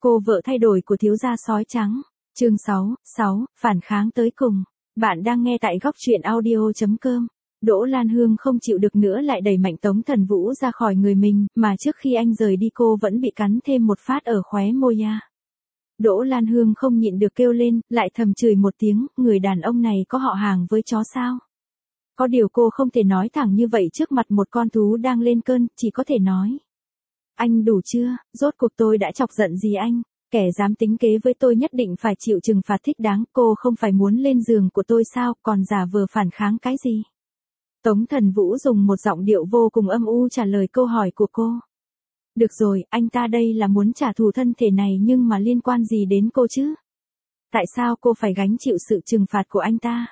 Cô vợ thay đổi của thiếu gia sói trắng. Chương 6, phản kháng tới cùng. Bạn đang nghe tại góc truyện audio.com. Đỗ Lan Hương không chịu được nữa lại đẩy mạnh Tống Thần Vũ ra khỏi người mình, mà trước khi anh rời đi cô vẫn bị cắn thêm một phát ở khóe môi à. Đỗ Lan Hương không nhịn được kêu lên, lại thầm chửi một tiếng, người đàn ông này có họ hàng với chó sao? Có điều cô không thể nói thẳng như vậy trước mặt một con thú đang lên cơn, chỉ có thể nói. Anh đủ chưa, rốt cuộc tôi đã chọc giận gì anh? Kẻ dám tính kế với tôi nhất định phải chịu trừng phạt thích đáng, cô không phải muốn lên giường của tôi sao, còn giả vờ phản kháng cái gì? Tống Thần Vũ dùng một giọng điệu vô cùng âm u trả lời câu hỏi của cô. Được rồi, anh ta đây là muốn trả thù thân thể này nhưng mà liên quan gì đến cô chứ? Tại sao cô phải gánh chịu sự trừng phạt của anh ta?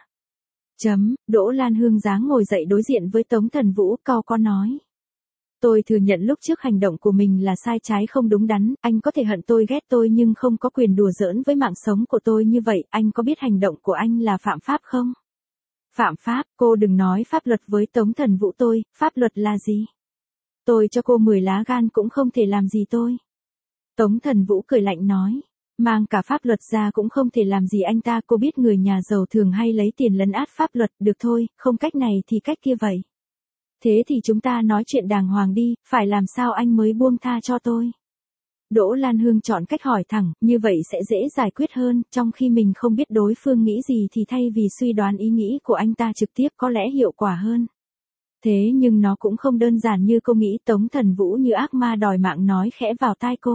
Đỗ Lan Hương dáng ngồi dậy đối diện với Tống Thần Vũ, cau có nói. Tôi thừa nhận lúc trước hành động của mình là sai trái không đúng đắn, anh có thể hận tôi ghét tôi nhưng không có quyền đùa giỡn với mạng sống của tôi như vậy, anh có biết hành động của anh là phạm pháp không? Phạm pháp, cô đừng nói pháp luật với Tống Thần Vũ tôi, pháp luật là gì? Tôi cho cô 10 lá gan cũng không thể làm gì tôi. Tống Thần Vũ cười lạnh nói. Mang cả pháp luật ra cũng không thể làm gì anh ta, cô biết người nhà giàu thường hay lấy tiền lấn át pháp luật, được thôi, không cách này thì cách kia vậy. Thế thì chúng ta nói chuyện đàng hoàng đi, phải làm sao anh mới buông tha cho tôi? Đỗ Lan Hương chọn cách hỏi thẳng, như vậy sẽ dễ giải quyết hơn, trong khi mình không biết đối phương nghĩ gì thì thay vì suy đoán ý nghĩ của anh ta trực tiếp có lẽ hiệu quả hơn. Thế nhưng nó cũng không đơn giản như cô nghĩ. Tống Thần Vũ như ác ma đòi mạng nói khẽ vào tai cô.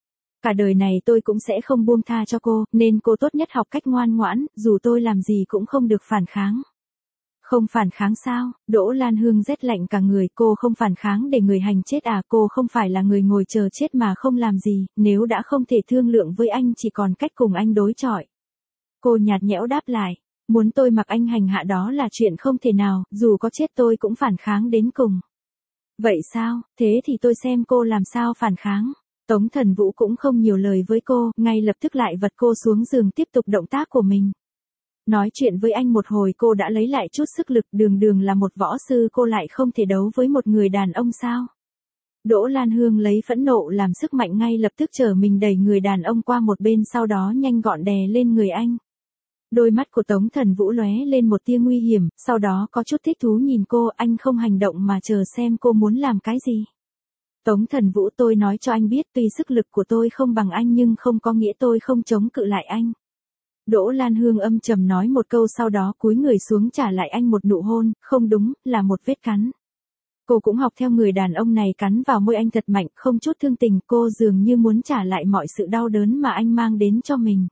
Cả đời này tôi cũng sẽ không buông tha cho cô, nên cô tốt nhất học cách ngoan ngoãn, dù tôi làm gì cũng không được phản kháng. Không phản kháng sao? Đỗ Lan Hương rét lạnh cả người, cô không phản kháng để người hành chết à? Cô không phải là người ngồi chờ chết mà không làm gì, nếu đã không thể thương lượng với anh chỉ còn cách cùng anh đối chọi. Cô nhạt nhẽo đáp lại, muốn tôi mặc anh hành hạ đó là chuyện không thể nào, dù có chết tôi cũng phản kháng đến cùng. Vậy sao, thế thì tôi xem cô làm sao phản kháng. Tống Thần Vũ cũng không nhiều lời với cô, ngay lập tức lại vật cô xuống giường tiếp tục động tác của mình. Nói chuyện với anh một hồi cô đã lấy lại chút sức lực, đường là một võ sư cô lại không thể đấu với một người đàn ông sao? Đỗ Lan Hương lấy phẫn nộ làm sức mạnh, ngay lập tức trở mình đẩy người đàn ông qua một bên, sau đó nhanh gọn đè lên người anh. Đôi mắt của Tống Thần Vũ lóe lên một tia nguy hiểm, sau đó có chút thích thú nhìn cô, anh không hành động mà chờ xem cô muốn làm cái gì. Tống Thần Vũ, tôi nói cho anh biết, tuy sức lực của tôi không bằng anh nhưng không có nghĩa tôi không chống cự lại anh. Đỗ Lan Hương âm trầm nói một câu, sau đó cúi người xuống trả lại anh một nụ hôn, không đúng, là một vết cắn. Cô cũng học theo người đàn ông này, cắn vào môi anh thật mạnh, không chút thương tình, cô dường như muốn trả lại mọi sự đau đớn mà anh mang đến cho mình.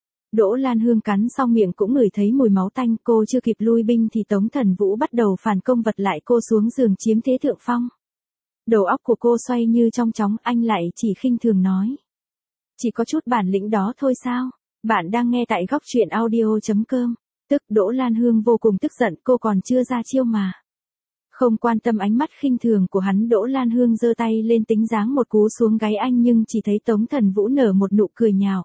Đỗ Lan Hương cắn xong miệng cũng ngửi thấy mùi máu tanh, cô chưa kịp lui binh thì Tống Thần Vũ bắt đầu phản công, vật lại cô xuống giường chiếm thế thượng phong. Đầu óc của cô xoay như trong chóng, anh lại chỉ khinh thường nói. Chỉ có chút bản lĩnh đó thôi sao? Bạn đang nghe tại góc truyện audio.com. Tức Đỗ Lan Hương vô cùng tức giận, cô còn chưa ra chiêu mà. Không quan tâm ánh mắt khinh thường của hắn, Đỗ Lan Hương giơ tay lên tính giáng một cú xuống gáy anh, nhưng chỉ thấy Tống Thần Vũ nở một nụ cười nhạo.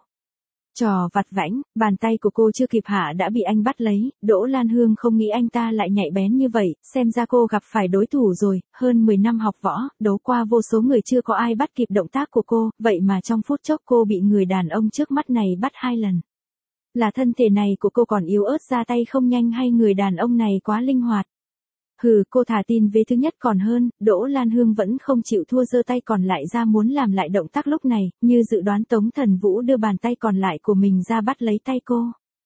Trò vặt vãnh, bàn tay của cô chưa kịp hạ đã bị anh bắt lấy. Đỗ Lan Hương không nghĩ anh ta lại nhạy bén như vậy, xem ra cô gặp phải đối thủ rồi, hơn 10 năm học võ, đấu qua vô số người chưa có ai bắt kịp động tác của cô, vậy mà trong phút chốc cô bị người đàn ông trước mắt này bắt 2 lần. Là thân thể này của cô còn yếu ớt, ra tay không nhanh, hay người đàn ông này quá linh hoạt? Hừ, cô thà tin vế thứ nhất còn hơn. Đỗ Lan Hương vẫn không chịu thua, giơ tay còn lại ra muốn làm lại động tác lúc này, như dự đoán Tống Thần Vũ đưa bàn tay còn lại của mình ra bắt lấy tay cô.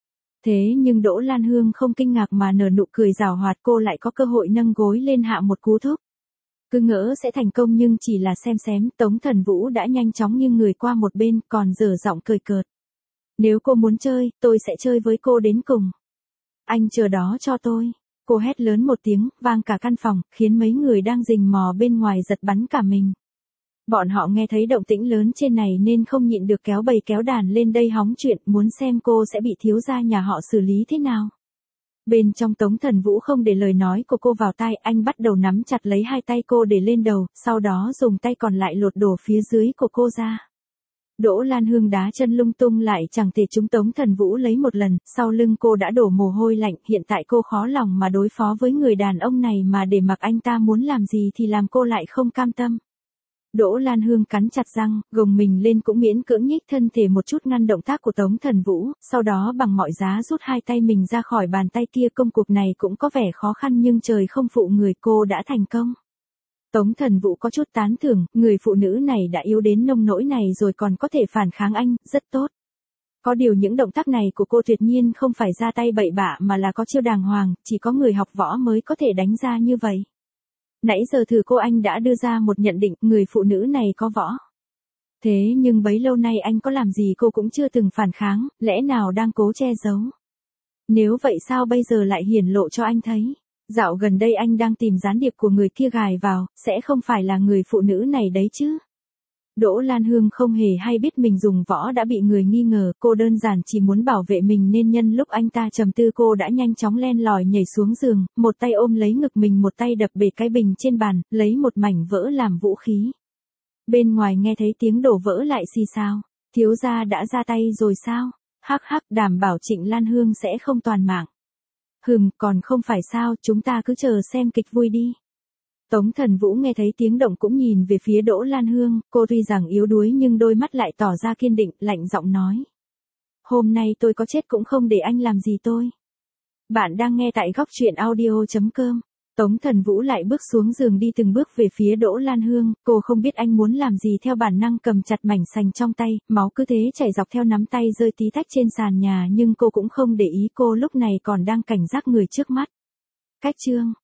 Thế nhưng Đỗ Lan Hương không kinh ngạc mà nở nụ cười giảo hoạt, cô lại có cơ hội nâng gối lên hạ một cú thúc. Cứ ngỡ sẽ thành công nhưng chỉ là xem xém, Tống Thần Vũ đã nhanh chóng nghiêng người qua một bên, còn dở giọng cười cợt. Nếu cô muốn chơi, tôi sẽ chơi với cô đến cùng. Anh chờ đó cho tôi. Cô hét lớn một tiếng, vang cả căn phòng, khiến mấy người đang rình mò bên ngoài giật bắn cả mình. Bọn họ nghe thấy động tĩnh lớn trên này nên không nhịn được kéo bầy kéo đàn lên đây hóng chuyện, muốn xem cô sẽ bị thiếu gia nhà họ xử lý thế nào. Bên trong Tống Thần Vũ không để lời nói của cô vào tai, anh bắt đầu nắm chặt lấy hai tay cô để lên đầu, sau đó dùng tay còn lại lột đổ phía dưới của cô ra. Đỗ Lan Hương đá chân lung tung lại chẳng thể trúng Tống Thần Vũ lấy một lần, sau lưng cô đã đổ mồ hôi lạnh, hiện tại cô khó lòng mà đối phó với người đàn ông này, mà để mặc anh ta muốn làm gì thì làm cô lại không cam tâm. Đỗ Lan Hương cắn chặt răng, gồng mình lên cũng miễn cưỡng nhích thân thể một chút ngăn động tác của Tống Thần Vũ, sau đó bằng mọi giá rút hai tay mình ra khỏi bàn tay kia. Công cuộc này cũng có vẻ khó khăn nhưng trời không phụ người, cô đã thành công. Tống Thần Vũ có chút tán thưởng, người phụ nữ này đã yếu đến nông nỗi này rồi còn có thể phản kháng anh, rất tốt. Có điều những động tác này của cô tuyệt nhiên không phải ra tay bậy bạ mà là có chiêu đàng hoàng, chỉ có người học võ mới có thể đánh ra như vậy. Nãy giờ thử cô anh đã đưa ra một nhận định, người phụ nữ này có võ. Thế nhưng bấy lâu nay anh có làm gì cô cũng chưa từng phản kháng, lẽ nào đang cố che giấu? Nếu vậy sao bây giờ lại hiển lộ cho anh thấy? Dạo gần đây anh đang tìm gián điệp của người kia gài vào, sẽ không phải là người phụ nữ này đấy chứ? Đỗ Lan Hương không hề hay biết mình dùng võ đã bị người nghi ngờ, cô đơn giản chỉ muốn bảo vệ mình nên nhân lúc anh ta trầm tư cô đã nhanh chóng len lỏi nhảy xuống giường, một tay ôm lấy ngực mình một tay đập bể cái bình trên bàn, lấy một mảnh vỡ làm vũ khí. Bên ngoài nghe thấy tiếng đổ vỡ lại xì xào, thiếu gia đã ra tay rồi sao? Hắc hắc, đảm bảo Trịnh Lan Hương sẽ không toàn mạng. Còn không phải sao, chúng ta cứ chờ xem kịch vui đi. Tống Thần Vũ nghe thấy tiếng động cũng nhìn về phía Đỗ Lan Hương, cô tuy rằng yếu đuối nhưng đôi mắt lại tỏ ra kiên định, lạnh giọng nói. Hôm nay tôi có chết cũng không để anh làm gì tôi. Bạn đang nghe tại góc truyện audio.com. Tống Thần Vũ lại bước xuống giường đi từng bước về phía Đỗ Lan Hương, cô không biết anh muốn làm gì theo bản năng cầm chặt mảnh sành trong tay, máu cứ thế chảy dọc theo nắm tay rơi tí tách trên sàn nhà nhưng cô cũng không để ý, cô lúc này còn đang cảnh giác người trước mắt. Cách chương